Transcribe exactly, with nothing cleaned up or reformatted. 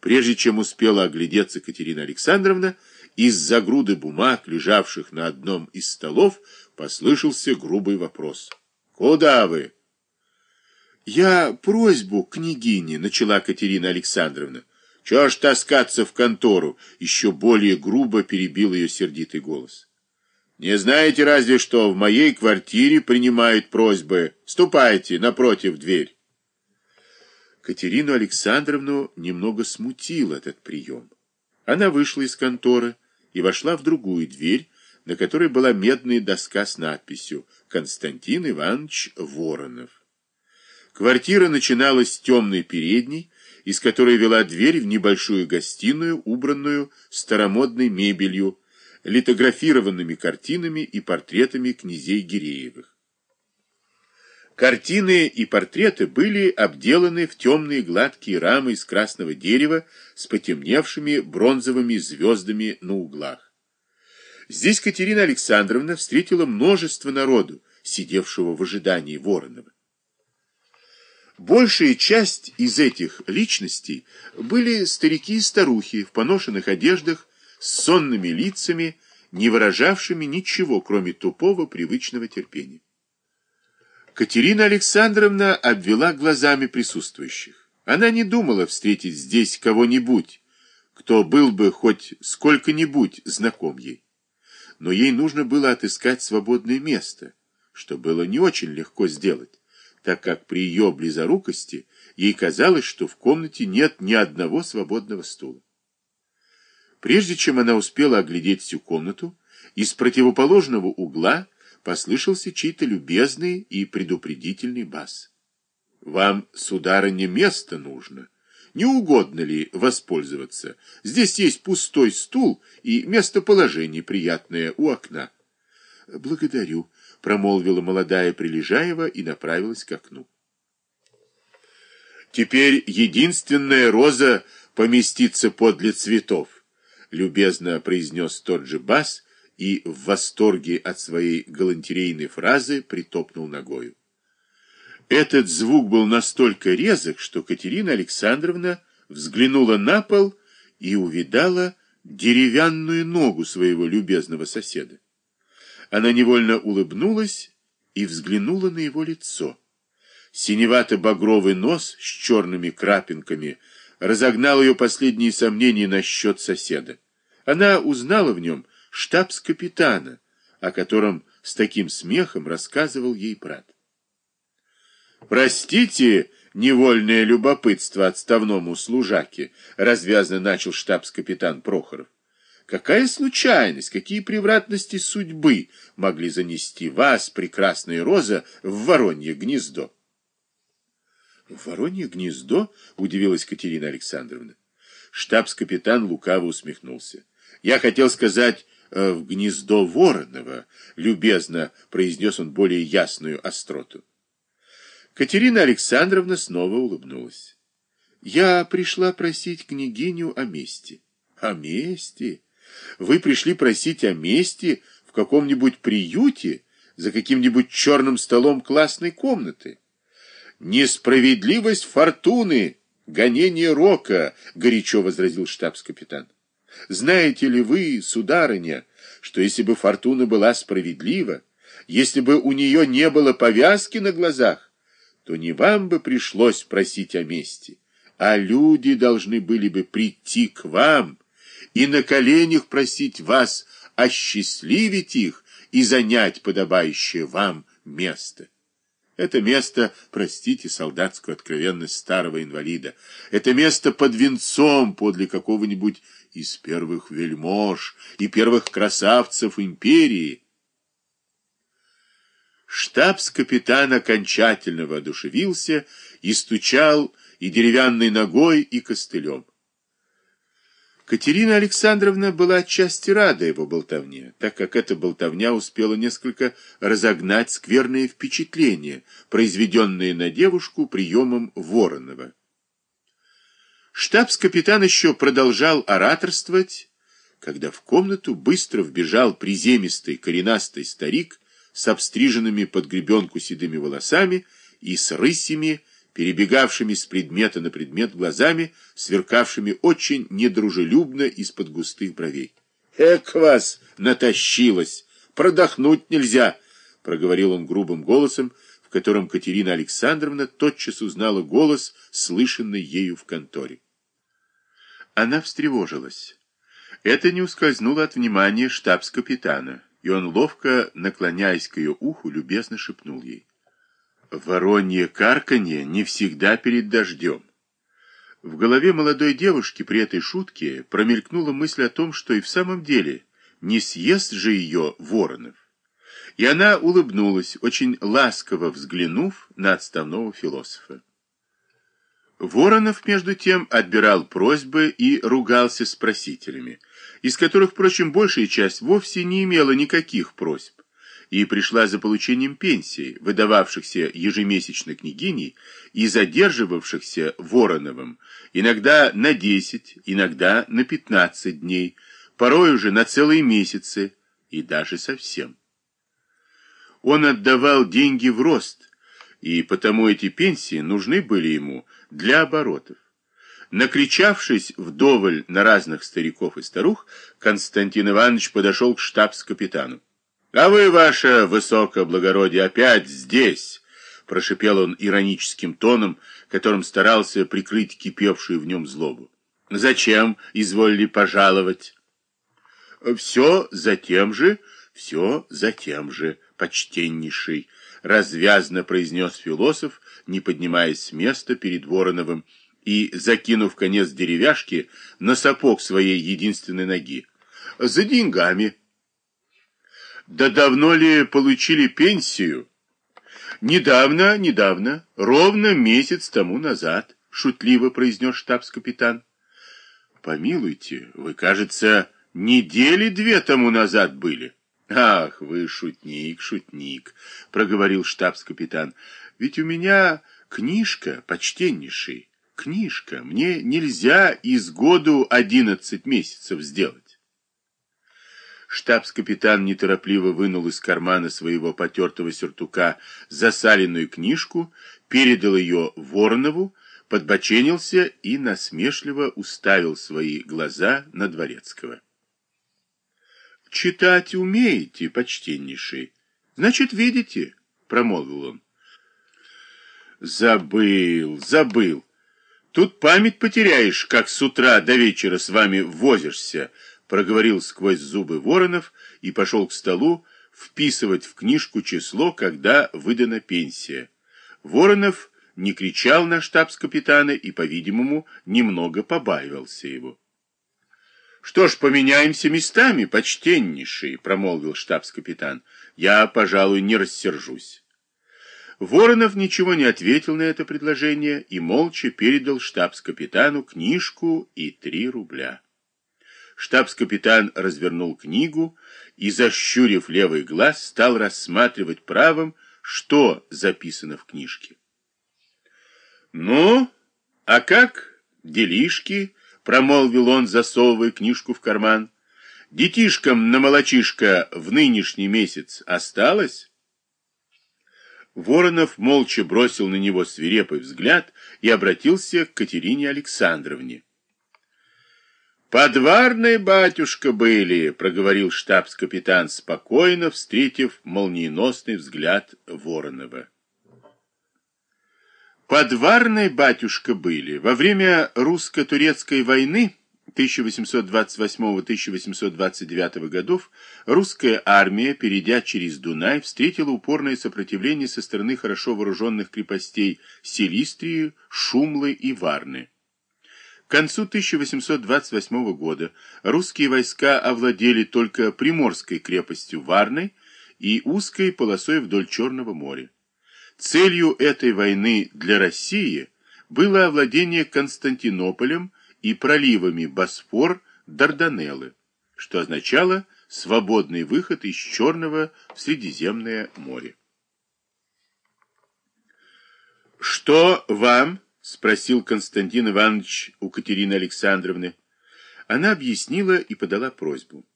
Прежде чем успела оглядеться Катерина Александровна, из-за груды бумаг, лежавших на одном из столов, послышался грубый вопрос. «Куда вы?» «Я просьбу княгине», — начала Катерина Александровна. «Чего ж таскаться в контору?» — еще более грубо перебил ее сердитый голос. «Не знаете разве, что в моей квартире принимают просьбы? Ступайте напротив дверь». Катерину Александровну немного смутил этот прием. Она вышла из конторы и вошла в другую дверь, на которой была медная доска с надписью «Константин Иванович Воронов». Квартира начиналась с темной передней, из которой вела дверь в небольшую гостиную, убранную старомодной мебелью, литографированными картинами и портретами князей Гиреевых. Картины и портреты были обделаны в темные гладкие рамы из красного дерева с потемневшими бронзовыми звездами на углах. Здесь Катерина Александровна встретила множество народу, сидевшего в ожидании Воронова. Большая часть из этих личностей были старики и старухи в поношенных одеждах с сонными лицами, не выражавшими ничего, кроме тупого привычного терпения. Катерина Александровна обвела глазами присутствующих. Она не думала встретить здесь кого-нибудь, кто был бы хоть сколько-нибудь знаком ей. Но ей нужно было отыскать свободное место, что было не очень легко сделать, так как при ее близорукости ей казалось, что в комнате нет ни одного свободного стула. Прежде чем она успела оглядеть всю комнату, из противоположного угла послышался чей-то любезный и предупредительный бас. «Вам, сударыня, место нужно. Не угодно ли воспользоваться? Здесь есть пустой стул и местоположение приятное у окна». «Благодарю», — промолвила молодая Прилежаева и направилась к окну. «Теперь единственная роза поместится подле цветов», — любезно произнес тот же бас, и в восторге от своей галантерейной фразы притопнул ногою. Этот звук был настолько резок, что Катерина Александровна взглянула на пол и увидала деревянную ногу своего любезного соседа. Она невольно улыбнулась и взглянула на его лицо. Синевато-багровый нос с черными крапинками разогнал ее последние сомнения насчет соседа. Она узнала в нем штабс-капитана, о котором с таким смехом рассказывал ей брат. «Простите невольное любопытство отставному служаке», развязно начал штабс-капитан Прохоров. «Какая случайность, какие превратности судьбы могли занести вас, прекрасная роза, в воронье гнездо?» «В воронье гнездо?» — удивилась Катерина Александровна. Штабс-капитан лукаво усмехнулся. «Я хотел сказать, в гнездо Воронова», — любезно произнес он более ясную остроту. Катерина Александровна снова улыбнулась. «Я пришла просить княгиню о мести». «О мести? Вы пришли просить о мести в каком-нибудь приюте за каким-нибудь черным столом классной комнаты?» «Несправедливость фортуны, гонение рока», — горячо возразил штабс-капитан. «Знаете ли вы, сударыня, что если бы фортуна была справедлива, если бы у нее не было повязки на глазах, то не вам бы пришлось просить о мести, а люди должны были бы прийти к вам и на коленях просить вас осчастливить их и занять подобающее вам место. Это место, простите солдатскую откровенность старого инвалида, это место под венцом подле какого-нибудь из первых вельмож и первых красавцев империи». Штабс-капитан окончательно воодушевился и стучал и деревянной ногой, и костылем. Катерина Александровна была отчасти рада его болтовне, так как эта болтовня успела несколько разогнать скверные впечатления, произведенные на девушку приемом Воронова. Штабс-капитан еще продолжал ораторствовать, когда в комнату быстро вбежал приземистый коренастый старик с обстриженными под гребенку седыми волосами и с рысьими перебегавшими с предмета на предмет глазами, сверкавшими очень недружелюбно из-под густых бровей. «Эк вас натащилось! Продохнуть нельзя!» — проговорил он грубым голосом, в котором Катерина Александровна тотчас узнала голос, слышанный ею в конторе. Она встревожилась. Это не ускользнуло от внимания штабс-капитана, и он, ловко наклоняясь к ее уху, любезно шепнул ей: «Воронье карканье не всегда перед дождем». В голове молодой девушки при этой шутке промелькнула мысль о том, что и в самом деле не съест же ее Воронов. И она улыбнулась, очень ласково взглянув на отставного философа. Воронов, между тем, отбирал просьбы и ругался с просителями, из которых, впрочем, большая часть вовсе не имела никаких просьб, и пришла за получением пенсий, выдававшихся ежемесячно княгиней и задерживавшихся Вороновым, иногда на десять, иногда на пятнадцать дней, порой уже на целые месяцы и даже совсем. Он отдавал деньги в рост, и потому эти пенсии нужны были ему для оборотов. Накричавшись вдоволь на разных стариков и старух, Константин Иванович подошел к штабс-капитану. «А вы, ваше высокоблагородие, опять здесь!» — прошипел он ироническим тоном, которым старался прикрыть кипевшую в нем злобу. «Зачем изволили пожаловать?» «Все за тем же, все за тем же, почтеннейший», — развязно произнес философ, не поднимаясь с места перед Вороновым и закинув конец деревяшки на сапог своей единственной ноги. «За деньгами». «Да давно ли получили пенсию?» «Недавно, недавно, ровно месяц тому назад», — шутливо произнес штабс-капитан. «Помилуйте, вы, кажется, недели две тому назад были». «Ах, вы шутник, шутник», — проговорил штабс-капитан. «Ведь у меня книжка, почтеннейший, книжка. Мне нельзя из году одиннадцать месяцев сделать». Штабс-капитан неторопливо вынул из кармана своего потертого сюртука засаленную книжку, передал ее Воронову, подбоченился и насмешливо уставил свои глаза на Дворецкого. «Читать умеете, почтеннейший? Значит, видите», — промолвил он. «Забыл, забыл. Тут память потеряешь, как с утра до вечера с вами возишься», — проговорил сквозь зубы Воронов и пошел к столу вписывать в книжку число, когда выдана пенсия. Воронов не кричал на штабс-капитана и, по-видимому, немного побаивался его. «Что ж, поменяемся местами, почтеннейший», — промолвил штабс-капитан. «Я, пожалуй, не рассержусь». Воронов ничего не ответил на это предложение и молча передал штабс-капитану книжку и три рубля. Штабс-капитан развернул книгу и, защурив левый глаз, стал рассматривать правым, что записано в книжке. «Ну, а как делишки?» — промолвил он, засовывая книжку в карман. «Детишкам на молочишко в нынешний месяц осталось?» Воронов молча бросил на него свирепый взгляд и обратился к Катерине Александровне. «Подварные, батюшка, были», — проговорил штабс-капитан спокойно, встретив молниеносный взгляд Воронова. «Подварные, батюшка, были. Во время русско-турецкой войны тысяча восемьсот двадцать восьмого — тысяча восемьсот двадцать девятого годов русская армия, перейдя через Дунай, встретила упорное сопротивление со стороны хорошо вооруженных крепостей Силистрии, Шумлы и Варны. К концу тысяча восемьсот двадцать восьмого года русские войска овладели только приморской крепостью Варной и узкой полосой вдоль Черного моря. Целью этой войны для России было овладение Константинополем и проливами Босфор, Дарданеллы, что означало свободный выход из Черного в Средиземное море. «Что вам?» — спросил Константин Иванович у Катерины Александровны. Она объяснила и подала просьбу.